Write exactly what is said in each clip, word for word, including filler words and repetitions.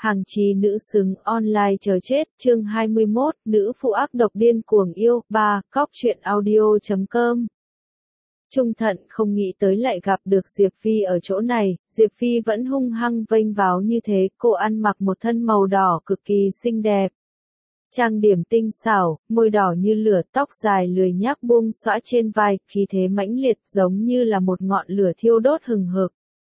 Hàng chí nữ xứng online chờ chết, chương hai mươi mốt, nữ phụ ác độc điên cuồng yêu, ba, cóc truyện audio chấm com. Trung Thận không nghĩ tới lại gặp được Diệp Phi ở chỗ này, Diệp Phi vẫn hung hăng vênh váo như thế, cô ăn mặc một thân màu đỏ cực kỳ xinh đẹp. Trang điểm tinh xảo, môi đỏ như lửa, tóc dài lười nhác buông xõa trên vai, khí thế mãnh liệt giống như là một ngọn lửa thiêu đốt hừng hực.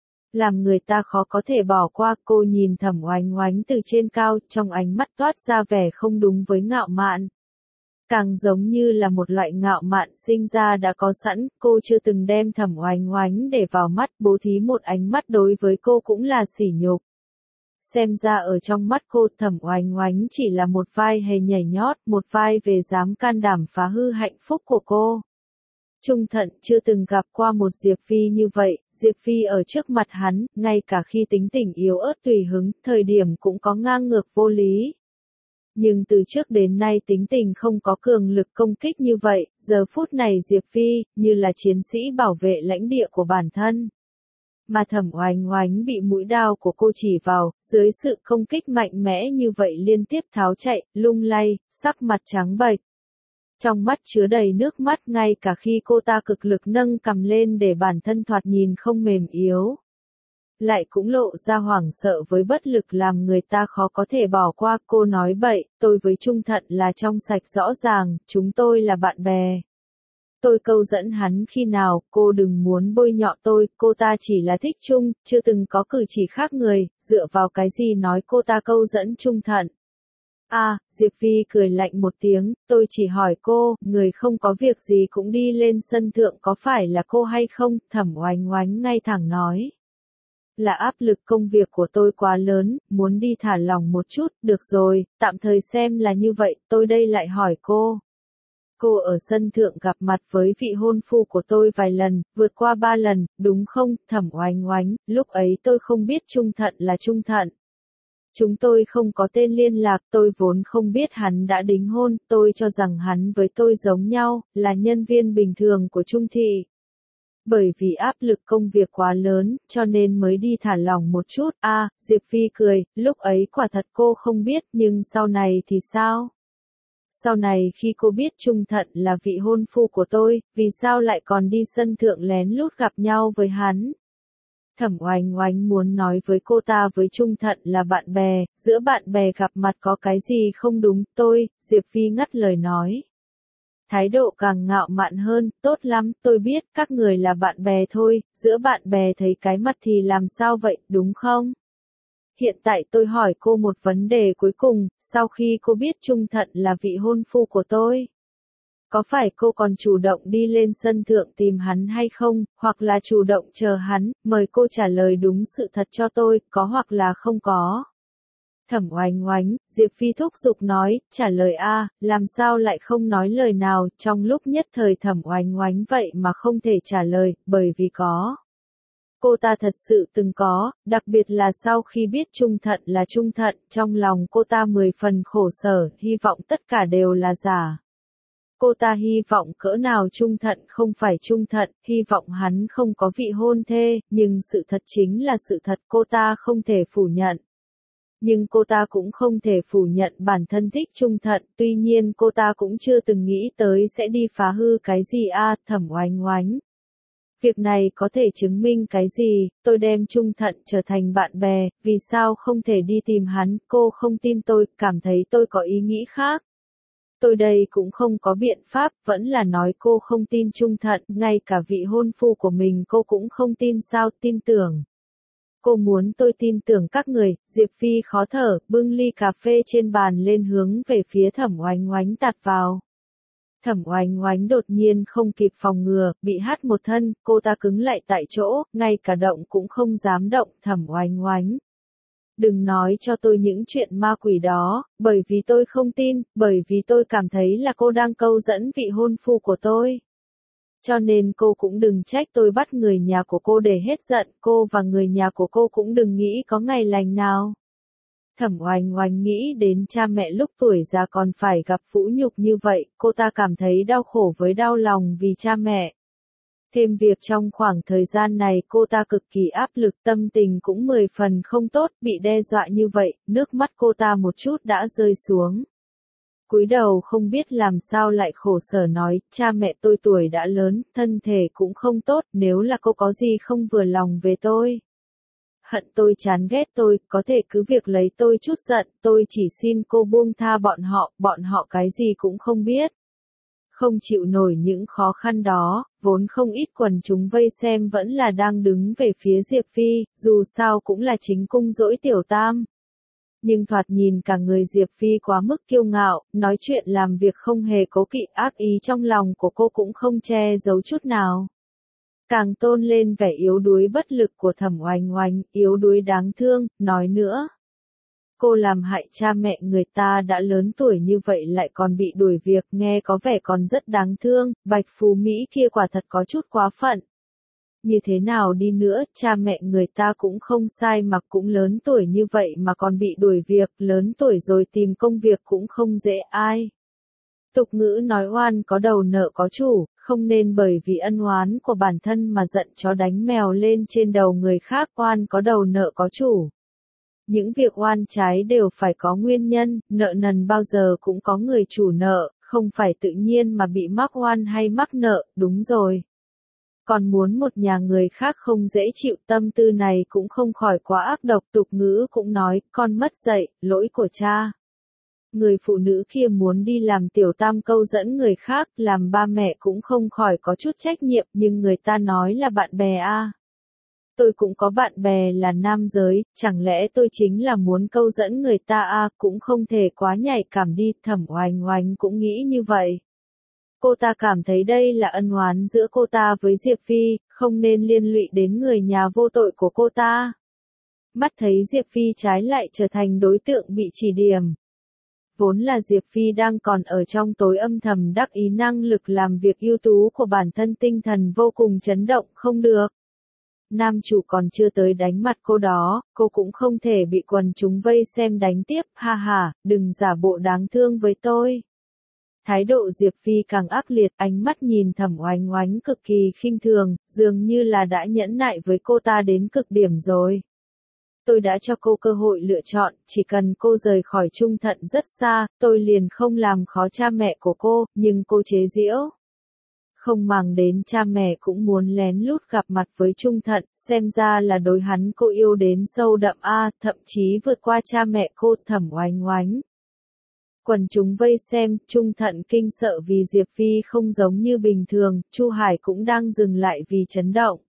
Làm người ta khó có thể bỏ qua. Cô nhìn Thẩm Oánh Oánh từ trên cao, trong ánh mắt toát ra vẻ không đúng với ngạo mạn. Càng giống như là một loại ngạo mạn sinh ra đã có sẵn, cô chưa từng đem Thẩm Oánh Oánh để vào mắt, bố thí một ánh mắt đối với cô cũng là sỉ nhục. Xem ra ở trong mắt cô, Thẩm Oánh Oánh chỉ là một vai hề nhảy nhót, một vai về dám can đảm phá hư hạnh phúc của cô. Trung Thận chưa từng gặp qua một Diệp Phi như vậy, Diệp Phi ở trước mặt hắn, ngay cả khi tính tình yếu ớt tùy hứng, thời điểm cũng có ngang ngược vô lý. Nhưng từ trước đến nay tính tình không có cường lực công kích như vậy, giờ phút này Diệp Phi, như là chiến sĩ bảo vệ lãnh địa của bản thân. Mà Thẩm Oánh Oánh bị mũi đao của cô chỉ vào, dưới sự công kích mạnh mẽ như vậy liên tiếp tháo chạy, lung lay, sắc mặt trắng bệch. Trong mắt chứa đầy nước mắt ngay cả khi cô ta cực lực nâng cầm lên để bản thân thoạt nhìn không mềm yếu. Lại cũng lộ ra hoảng sợ với bất lực làm người ta khó có thể bỏ qua. Cô nói bậy, tôi với Trung Thận là trong sạch rõ ràng, chúng tôi là bạn bè. Tôi câu dẫn hắn khi nào, cô đừng muốn bôi nhọ tôi, cô ta chỉ là thích Trung, chưa từng có cử chỉ khác người, dựa vào cái gì nói cô ta câu dẫn Trung Thận. À, Diệp Phi cười lạnh một tiếng, tôi chỉ hỏi cô, người không có việc gì cũng đi lên sân thượng có phải là cô hay không? Thẩm Oánh Oánh ngay thẳng nói. Là áp lực công việc của tôi quá lớn, muốn đi thả lỏng một chút, được rồi, tạm thời xem là như vậy, tôi đây lại hỏi cô. Cô ở sân thượng gặp mặt với vị hôn phu của tôi vài lần, vượt qua ba lần, đúng không? Thẩm Oánh Oánh, lúc ấy tôi không biết Trung Thận là Trung Thận. Chúng tôi không có tên liên lạc, tôi vốn không biết hắn đã đính hôn, tôi cho rằng hắn với tôi giống nhau, là nhân viên bình thường của Trung thị. Bởi vì áp lực công việc quá lớn, cho nên mới đi thả lỏng một chút. À, Diệp Phi cười, lúc ấy quả thật cô không biết, nhưng sau này thì sao? Sau này khi cô biết Trung Thận là vị hôn phu của tôi, vì sao lại còn đi sân thượng lén lút gặp nhau với hắn? Thẩm Oánh Oánh muốn nói với cô ta với Trung Thận là bạn bè, giữa bạn bè gặp mặt có cái gì không đúng, tôi, Diệp Phi ngắt lời nói. Thái độ càng ngạo mạn hơn, tốt lắm, tôi biết các người là bạn bè thôi, giữa bạn bè thấy cái mặt thì làm sao vậy, đúng không? Hiện tại tôi hỏi cô một vấn đề cuối cùng, sau khi cô biết Trung Thận là vị hôn phu của tôi. Có phải cô còn chủ động đi lên sân thượng tìm hắn hay không, hoặc là chủ động chờ hắn, mời cô trả lời đúng sự thật cho tôi, có hoặc là không có. Thẩm Oánh Oánh, Diệp Phi thúc giục nói, trả lời a, làm sao lại không nói lời nào, trong lúc nhất thời Thẩm Oánh Oánh vậy mà không thể trả lời, bởi vì có. Cô ta thật sự từng có, đặc biệt là sau khi biết Trung Thận là Trung Thận, trong lòng cô ta mười phần khổ sở, hy vọng tất cả đều là giả. Cô ta hy vọng cỡ nào Trung Thận không phải Trung Thận, hy vọng hắn không có vị hôn thê, nhưng sự thật chính là sự thật cô ta không thể phủ nhận. Nhưng cô ta cũng không thể phủ nhận bản thân thích Trung Thận, tuy nhiên cô ta cũng chưa từng nghĩ tới sẽ đi phá hư cái gì a. À, Thẩm Oánh Oánh. Việc này có thể chứng minh cái gì, tôi đem Trung Thận trở thành bạn bè, vì sao không thể đi tìm hắn, cô không tin tôi, cảm thấy tôi có ý nghĩ khác. Tôi đây cũng không có biện pháp, vẫn là nói cô không tin Trung Thận, ngay cả vị hôn phu của mình cô cũng không tin sao, tin tưởng. Cô muốn tôi tin tưởng các người, Diệp Phi khó thở, bưng ly cà phê trên bàn lên hướng về phía Thẩm Oánh Oánh tạt vào. Thẩm Oánh Oánh đột nhiên không kịp phòng ngừa, bị hắt một thân, cô ta cứng lại tại chỗ, ngay cả động cũng không dám động. Thẩm Oánh Oánh. Đừng nói cho tôi những chuyện ma quỷ đó, bởi vì tôi không tin, bởi vì tôi cảm thấy là cô đang câu dẫn vị hôn phu của tôi. Cho nên cô cũng đừng trách tôi bắt người nhà của cô để hết giận, cô và người nhà của cô cũng đừng nghĩ có ngày lành nào. Thẩm Oánh Oánh nghĩ đến cha mẹ lúc tuổi già còn phải gặp vũ nhục như vậy, cô ta cảm thấy đau khổ với đau lòng vì cha mẹ. Thêm việc trong khoảng thời gian này cô ta cực kỳ áp lực, tâm tình cũng mười phần không tốt, bị đe dọa như vậy, nước mắt cô ta một chút đã rơi xuống. Cúi đầu không biết làm sao lại khổ sở nói, cha mẹ tôi tuổi đã lớn, thân thể cũng không tốt, nếu là cô có gì không vừa lòng về tôi. Hận tôi chán ghét tôi, có thể cứ việc lấy tôi chút giận, tôi chỉ xin cô buông tha bọn họ, bọn họ cái gì cũng không biết. Không chịu nổi những khó khăn đó, vốn không ít quần chúng vây xem vẫn là đang đứng về phía Diệp Phi, dù sao cũng là chính cung dỗi tiểu tam. Nhưng thoạt nhìn cả người Diệp Phi quá mức kiêu ngạo, nói chuyện làm việc không hề cố kỵ, ác ý trong lòng của cô cũng không che giấu chút nào. Càng tôn lên vẻ yếu đuối bất lực của Thẩm Oanh Oanh, yếu đuối đáng thương, nói nữa. Cô làm hại cha mẹ người ta đã lớn tuổi như vậy lại còn bị đuổi việc, nghe có vẻ còn rất đáng thương, Bạch Phú Mỹ kia quả thật có chút quá phận. Như thế nào đi nữa, cha mẹ người ta cũng không sai mà cũng lớn tuổi như vậy mà còn bị đuổi việc, lớn tuổi rồi tìm công việc cũng không dễ ai. Tục ngữ nói oan có đầu nợ có chủ, không nên bởi vì ân oán của bản thân mà giận chó đánh mèo lên trên đầu người khác, oan có đầu nợ có chủ. Những việc oan trái đều phải có nguyên nhân, nợ nần bao giờ cũng có người chủ nợ, không phải tự nhiên mà bị mắc oan hay mắc nợ, đúng rồi. Còn muốn một nhà người khác không dễ chịu, tâm tư này cũng không khỏi quá ác độc, tục ngữ cũng nói, con mất dạy, lỗi của cha. Người phụ nữ kia muốn đi làm tiểu tam câu dẫn người khác, làm ba mẹ cũng không khỏi có chút trách nhiệm, nhưng người ta nói là bạn bè a. À. Tôi cũng có bạn bè là nam giới, chẳng lẽ tôi chính là muốn câu dẫn người ta a, à, cũng không thể quá nhạy cảm đi, Thẩm Oanh Oanh cũng nghĩ như vậy. Cô ta cảm thấy đây là ân oán giữa cô ta với Diệp Phi, không nên liên lụy đến người nhà vô tội của cô ta. Mắt thấy Diệp Phi trái lại trở thành đối tượng bị chỉ điểm. Vốn là Diệp Phi đang còn ở trong tối âm thầm đắc ý năng lực làm việc ưu tú của bản thân, tinh thần vô cùng chấn động, không được. Nam chủ còn chưa tới đánh mặt cô đó, cô cũng không thể bị quần chúng vây xem đánh tiếp, ha ha, đừng giả bộ đáng thương với tôi. Thái độ Diệp Phi càng ác liệt, ánh mắt nhìn Thẩm Oanh Oanh cực kỳ khinh thường, dường như là đã nhẫn nại với cô ta đến cực điểm rồi. Tôi đã cho cô cơ hội lựa chọn, chỉ cần cô rời khỏi Trung Thận rất xa, tôi liền không làm khó cha mẹ của cô, nhưng cô chế giễu. Không màng đến cha mẹ cũng muốn lén lút gặp mặt với Trung Thận, xem ra là đối hắn cô yêu đến sâu đậm a, thậm chí vượt qua cha mẹ cô, Thẩm Oanh Oanh. Quần chúng vây xem, Trung Thận kinh sợ vì Diệp Phi không giống như bình thường, Chu Hải cũng đang dừng lại vì chấn động.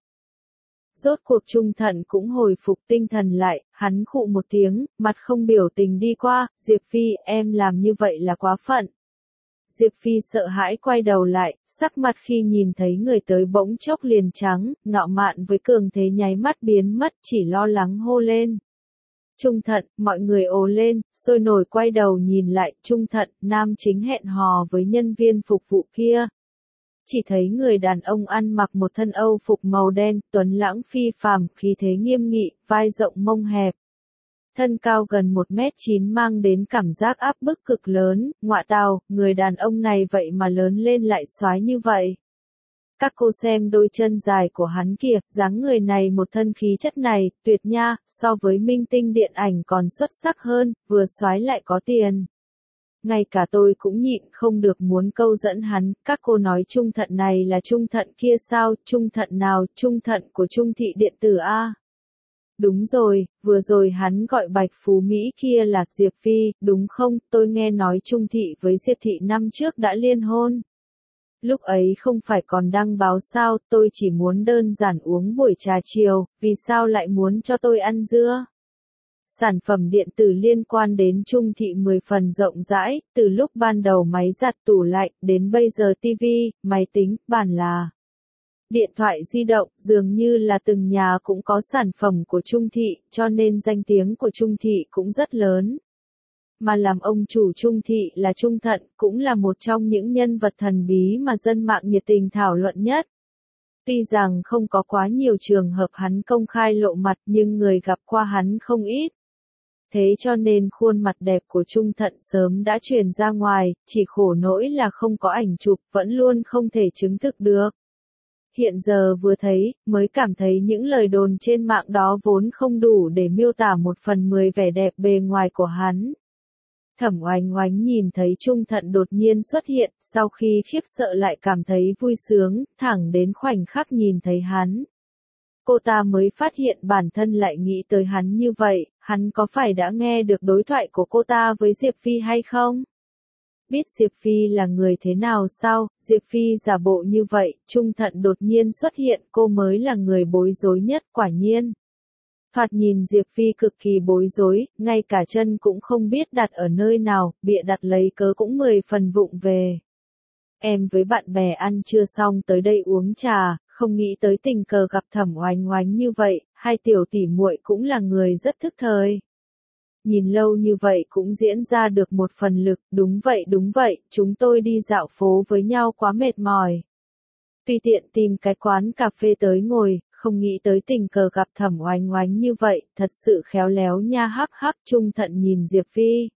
Rốt cuộc Trung Thận cũng hồi phục tinh thần lại, hắn khụ một tiếng, mặt không biểu tình đi qua, Diệp Phi, em làm như vậy là quá phận. Diệp Phi sợ hãi quay đầu lại, sắc mặt khi nhìn thấy người tới bỗng chốc liền trắng, ngạo mạn với cường thế nháy mắt biến mất, chỉ lo lắng hô lên. Trung Thận, mọi người ồ lên, sôi nổi quay đầu nhìn lại, Trung Thận, nam chính hẹn hò với nhân viên phục vụ kia. Chỉ thấy người đàn ông ăn mặc một thân Âu phục màu đen, tuấn lãng phi phàm, khí thế nghiêm nghị, vai rộng mông hẹp. Thân cao gần một mét chín mang đến cảm giác áp bức cực lớn, ngọa tào, người đàn ông này vậy mà lớn lên lại soái như vậy. Các cô xem đôi chân dài của hắn kìa, dáng người này một thân khí chất này, tuyệt nha, so với minh tinh điện ảnh còn xuất sắc hơn, vừa soái lại có tiền. Ngay cả tôi cũng nhịn không được muốn câu dẫn hắn, các cô nói Trung Thận này là Trung Thận kia sao, Trung Thận nào, Trung Thận của Trung Thị Điện Tử A. Đúng rồi, vừa rồi hắn gọi Bạch Phú Mỹ kia là Diệp Phi, đúng không, tôi nghe nói Trung Thị với Diệp Thị năm trước đã liên hôn. Lúc ấy không phải còn đăng báo sao, tôi chỉ muốn đơn giản uống buổi trà chiều, vì sao lại muốn cho tôi ăn dưa? Sản phẩm điện tử liên quan đến Trung Thị mười phần rộng rãi, từ lúc ban đầu máy giặt tủ lạnh, đến bây giờ tivi, máy tính, bàn là điện thoại di động, dường như là từng nhà cũng có sản phẩm của Trung Thị, cho nên danh tiếng của Trung Thị cũng rất lớn. Mà làm ông chủ Trung Thị là Trung Thận, cũng là một trong những nhân vật thần bí mà dân mạng nhiệt tình thảo luận nhất. Tuy rằng không có quá nhiều trường hợp hắn công khai lộ mặt nhưng người gặp qua hắn không ít. Thế cho nên khuôn mặt đẹp của Trung Thận sớm đã truyền ra ngoài, chỉ khổ nỗi là không có ảnh chụp, vẫn luôn không thể chứng thực được. hiện giờ vừa thấy, mới cảm thấy những lời đồn trên mạng đó vốn không đủ để miêu tả một phần mười vẻ đẹp bề ngoài của hắn. Thẩm Oánh Oánh nhìn thấy Trung Thận đột nhiên xuất hiện, sau khi khiếp sợ lại cảm thấy vui sướng, thẳng đến khoảnh khắc nhìn thấy hắn. Cô ta mới phát hiện bản thân lại nghĩ tới hắn như vậy, hắn có phải đã nghe được đối thoại của cô ta với Diệp Phi hay không? Biết Diệp Phi là người thế nào sao, Diệp Phi giả bộ như vậy, Trung Thận đột nhiên xuất hiện, cô mới là người bối rối nhất, quả nhiên. Thoạt nhìn Diệp Phi cực kỳ bối rối, ngay cả chân cũng không biết đặt ở nơi nào, bịa đặt lấy cớ cũng mười phần vụng về. Em với bạn bè ăn trưa xong tới đây uống trà, không nghĩ tới tình cờ gặp Thẩm Oánh Oánh như vậy, hai tiểu tỷ muội cũng là người rất thức thời. Nhìn lâu như vậy cũng diễn ra được một phần lực, đúng vậy đúng vậy, chúng tôi đi dạo phố với nhau quá mệt mỏi. Tùy tiện tìm cái quán cà phê tới ngồi, không nghĩ tới tình cờ gặp Thẩm Oánh Oánh như vậy, thật sự khéo léo nha hắc hắc. Trung Thận nhìn Diệp Phi.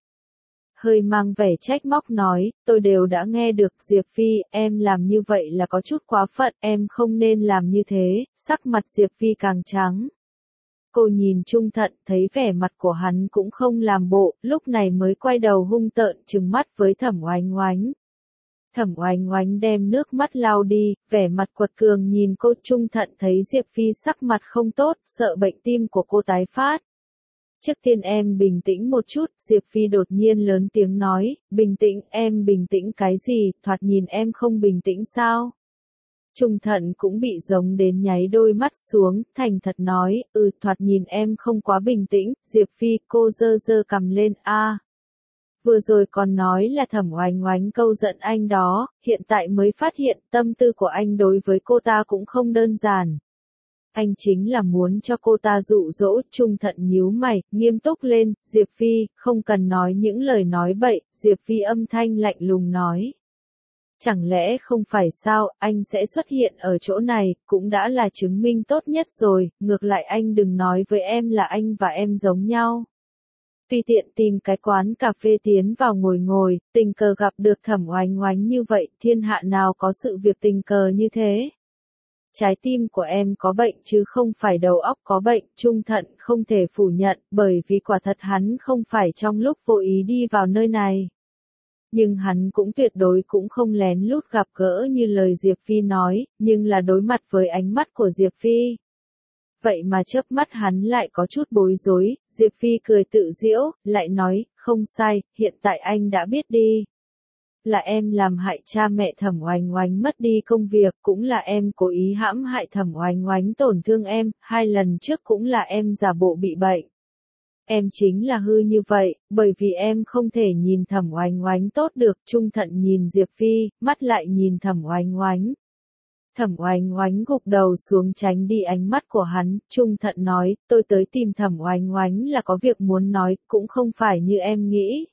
Hơi mang vẻ trách móc nói, tôi đều đã nghe được Diệp Phi, em làm như vậy là có chút quá phận, em không nên làm như thế, sắc mặt Diệp Phi càng trắng. Cô nhìn Trung Thận, thấy vẻ mặt của hắn cũng không làm bộ, lúc này mới quay đầu hung tợn trừng mắt với Thẩm Oánh Oánh. Thẩm Oánh Oánh đem nước mắt lau đi, vẻ mặt quật cường nhìn cô. Trung Thận thấy Diệp Phi sắc mặt không tốt, sợ bệnh tim của cô tái phát. Trước tiên em bình tĩnh một chút, Diệp Phi đột nhiên lớn tiếng nói, bình tĩnh, em bình tĩnh cái gì, thoạt nhìn em không bình tĩnh sao? Trung Thận cũng bị giống đến nháy đôi mắt xuống, thành thật nói, ừ thoạt nhìn em không quá bình tĩnh. Diệp Phi, cô giơ giơ cằm lên, a à, vừa rồi còn nói là Thẩm Oánh Oánh câu giận anh đó, hiện tại mới phát hiện tâm tư của anh đối với cô ta cũng không đơn giản. Anh chính là muốn cho cô ta dụ dỗ. Trung Thận nhíu mày, nghiêm túc lên, Diệp Phi, không cần nói những lời nói bậy. Diệp Phi âm thanh lạnh lùng nói. Chẳng lẽ không phải sao, anh sẽ xuất hiện ở chỗ này, cũng đã là chứng minh tốt nhất rồi, ngược lại anh đừng nói với em là anh và em giống nhau. Tùy tiện tìm cái quán cà phê tiến vào ngồi ngồi, tình cờ gặp được Thẩm Oánh Oánh như vậy, thiên hạ nào có sự việc tình cờ như thế. Trái tim của em có bệnh chứ không phải đầu óc có bệnh, Trung Thận không thể phủ nhận, bởi vì quả thật hắn không phải trong lúc vô ý đi vào nơi này. Nhưng hắn cũng tuyệt đối cũng không lén lút gặp gỡ như lời Diệp Phi nói, nhưng là đối mặt với ánh mắt của Diệp Phi. Vậy mà chớp mắt hắn lại có chút bối rối, Diệp Phi cười tự giễu, lại nói, không sai, hiện tại anh đã biết đi. Là em làm hại cha mẹ Thẩm Oánh Oánh mất đi công việc, cũng là em cố ý hãm hại Thẩm Oánh Oánh tổn thương em, hai lần trước cũng là em giả bộ bị bệnh. Em chính là hư như vậy, bởi vì em không thể nhìn Thẩm Oánh Oánh tốt được. Trung Thận nhìn Diệp Phi, mắt lại nhìn Thẩm Oánh Oánh. Thẩm Oánh Oánh gục đầu xuống tránh đi ánh mắt của hắn. Trung Thận nói, tôi tới tìm Thẩm Oánh Oánh là có việc muốn nói, cũng không phải như em nghĩ.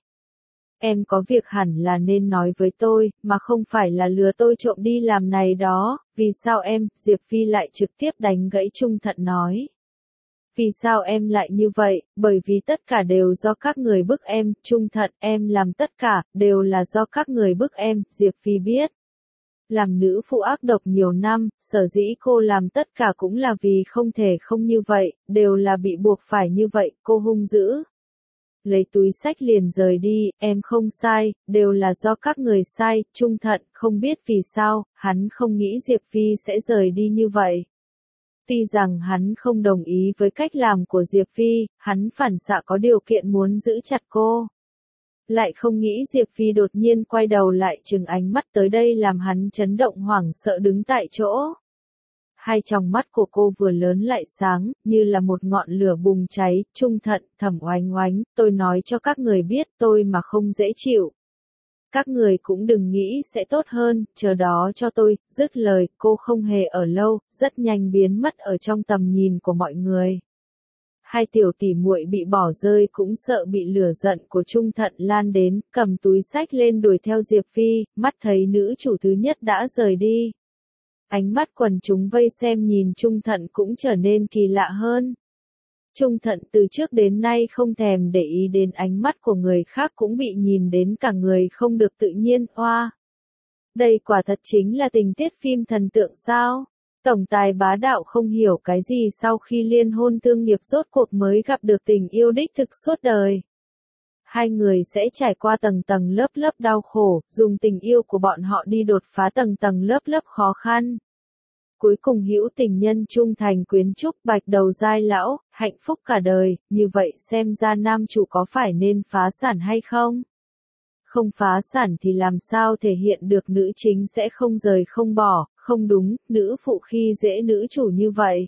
Em có việc hẳn là nên nói với tôi, mà không phải là lừa tôi trộm đi làm này đó. Vì sao em? Diệp Phi lại trực tiếp đánh gãy Trung Thận nói. Vì sao em lại như vậy? Bởi vì tất cả đều do các người bức em. Trung Thận, em làm tất cả, đều là do các người bức em. Diệp Phi biết. Làm nữ phụ ác độc nhiều năm, sở dĩ cô làm tất cả cũng là vì không thể không như vậy, đều là bị buộc phải như vậy. Cô hung dữ. Lấy túi xách liền rời đi, em không sai, đều là do các người sai. Trung Thận, không biết vì sao, hắn không nghĩ Diệp Phi sẽ rời đi như vậy. Tuy rằng hắn không đồng ý với cách làm của Diệp Phi, hắn phản xạ có điều kiện muốn giữ chặt cô. Lại không nghĩ Diệp Phi đột nhiên quay đầu lại trừng ánh mắt tới đây làm hắn chấn động hoảng sợ đứng tại chỗ. Hai tròng mắt của cô vừa lớn lại sáng, như là một ngọn lửa bùng cháy. Trung Thận, Thẩm Oánh Oánh, tôi nói cho các người biết tôi mà không dễ chịu. Các người cũng đừng nghĩ sẽ tốt hơn, chờ đó cho tôi. Dứt lời, cô không hề ở lâu, rất nhanh biến mất ở trong tầm nhìn của mọi người. Hai tiểu tỷ muội bị bỏ rơi cũng sợ bị lửa giận của Trung Thận lan đến, cầm túi xách lên đuổi theo Diệp Phi, mắt thấy nữ chủ thứ nhất đã rời đi. Ánh mắt quần chúng vây xem nhìn Trung Thận cũng trở nên kỳ lạ hơn. Trung Thận từ trước đến nay không thèm để ý đến ánh mắt của người khác cũng bị nhìn đến cả người không được tự nhiên, oa. Đây quả thật chính là tình tiết phim thần tượng sao? Tổng tài bá đạo không hiểu cái gì sau khi liên hôn thương nghiệp rốt cuộc mới gặp được tình yêu đích thực suốt đời. Hai người sẽ trải qua tầng tầng lớp lớp đau khổ, dùng tình yêu của bọn họ đi đột phá tầng tầng lớp lớp khó khăn. Cuối cùng hữu tình nhân trung thành quyến trúc bạch đầu giai lão, hạnh phúc cả đời, như vậy xem ra nam chủ có phải nên phá sản hay không? Không phá sản thì làm sao thể hiện được nữ chính sẽ không rời không bỏ, không đúng, nữ phụ khi dễ nữ chủ như vậy.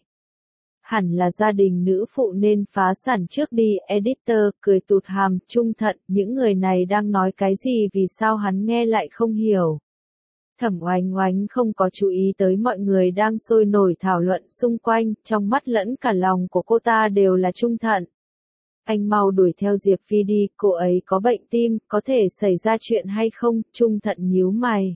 Hẳn là gia đình nữ phụ nên phá sản trước đi, editor, cười tụt hàm, Trung Thận, những người này đang nói cái gì vì sao hắn nghe lại không hiểu. Thẩm Oánh Oánh không có chú ý tới mọi người đang sôi nổi thảo luận xung quanh, trong mắt lẫn cả lòng của cô ta đều là Trung Thận. Anh mau đuổi theo Diệp Phi đi, cô ấy có bệnh tim, có thể xảy ra chuyện hay không, Trung Thận nhíu mày.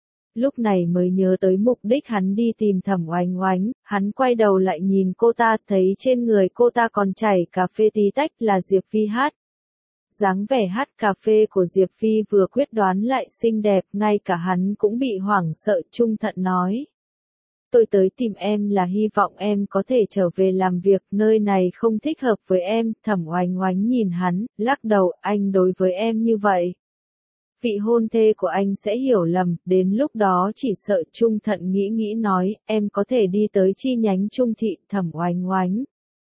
Lúc này mới nhớ tới mục đích hắn đi tìm Thẩm Oánh Oánh, hắn quay đầu lại nhìn cô ta, thấy trên người cô ta còn chảy cà phê tí tách là Diệp Phi hát. Dáng vẻ hát cà phê của Diệp Phi vừa quyết đoán lại xinh đẹp, ngay cả hắn cũng bị hoảng sợ. Trung Thận nói. Tôi tới tìm em là hy vọng em có thể trở về làm việc, nơi này không thích hợp với em. Thẩm Oánh Oánh nhìn hắn, lắc đầu, anh đối với em như vậy. Vị hôn thê của anh sẽ hiểu lầm, đến lúc đó chỉ sợ. Trung Thận nghĩ nghĩ nói, em có thể đi tới chi nhánh Trung Thị. Thẩm Oánh Oánh.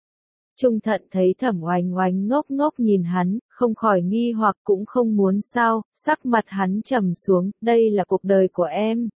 Trung Thận thấy Thẩm Oánh Oánh ngốc ngốc nhìn hắn, không khỏi nghi hoặc cũng không muốn sao, sắc mặt hắn trầm xuống, đây là cuộc đời của em.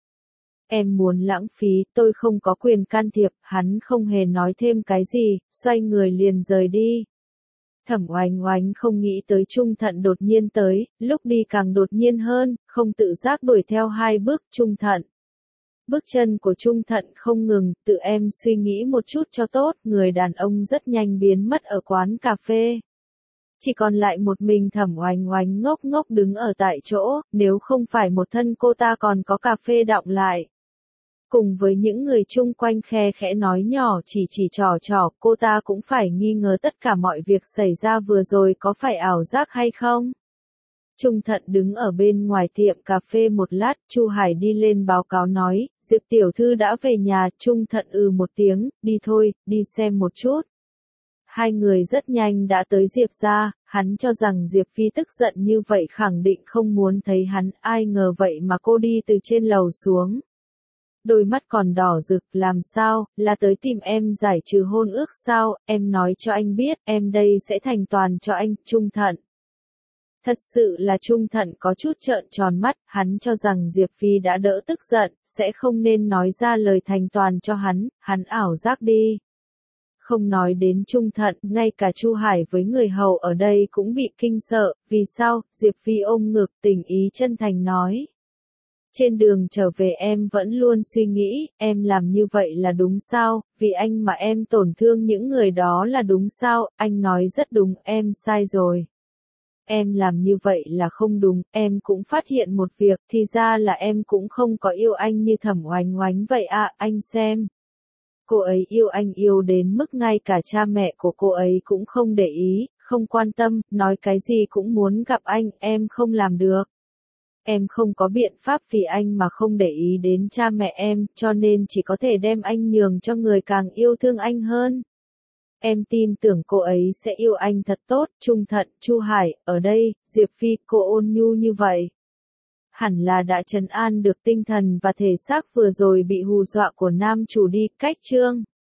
Em muốn lãng phí, tôi không có quyền can thiệp, hắn không hề nói thêm cái gì, xoay người liền rời đi. Thẩm Oánh Oánh không nghĩ tới Trung Thận đột nhiên tới, lúc đi càng đột nhiên hơn, không tự giác đuổi theo hai bước. Trung Thận. Bước chân của Trung Thận không ngừng, tự em suy nghĩ một chút cho tốt, người đàn ông rất nhanh biến mất ở quán cà phê. Chỉ còn lại một mình Thẩm Oánh Oánh ngốc ngốc đứng ở tại chỗ, nếu không phải một thân cô ta còn có cà phê đọng lại. Cùng với những người chung quanh khe khẽ nói nhỏ chỉ chỉ trò trò, cô ta cũng phải nghi ngờ tất cả mọi việc xảy ra vừa rồi có phải ảo giác hay không. Trung Thận đứng ở bên ngoài tiệm cà phê một lát, Chu Hải đi lên báo cáo nói, Diệp tiểu thư đã về nhà. Trung Thận ừ một tiếng, đi thôi, đi xem một chút. Hai người rất nhanh đã tới Diệp gia, hắn cho rằng Diệp Phi tức giận như vậy khẳng định không muốn thấy hắn, ai ngờ vậy mà cô đi từ trên lầu xuống. Đôi mắt còn đỏ rực, làm sao, là tới tìm em giải trừ hôn ước sao, em nói cho anh biết, em đây sẽ thành toàn cho anh. Trung Thận. Thật sự là Trung Thận có chút trợn tròn mắt, hắn cho rằng Diệp Phi đã đỡ tức giận, sẽ không nên nói ra lời thành toàn cho hắn, hắn ảo giác đi. Không nói đến Trung Thận, ngay cả Chu Hải với người hầu ở đây cũng bị kinh sợ, vì sao, Diệp Phi ôm ngực tình ý chân thành nói. Trên đường trở về em vẫn luôn suy nghĩ, em làm như vậy là đúng sao, vì anh mà em tổn thương những người đó là đúng sao, anh nói rất đúng, em sai rồi. Em làm như vậy là không đúng, em cũng phát hiện một việc, thì ra là em cũng không có yêu anh như Thẩm Oánh Oánh vậy à, anh xem. Cô ấy yêu anh yêu đến mức ngay cả cha mẹ của cô ấy cũng không để ý, không quan tâm, nói cái gì cũng muốn gặp anh, em không làm được. Em không có biện pháp vì anh mà không để ý đến cha mẹ em, cho nên chỉ có thể đem anh nhường cho người càng yêu thương anh hơn. Em tin tưởng cô ấy sẽ yêu anh thật tốt. Trung Thận, Chu Hải, ở đây, Diệp Phi, cô ôn nhu như vậy. Hẳn là đã trấn an được tinh thần và thể xác vừa rồi bị hù dọa của nam chủ đi. Cách chương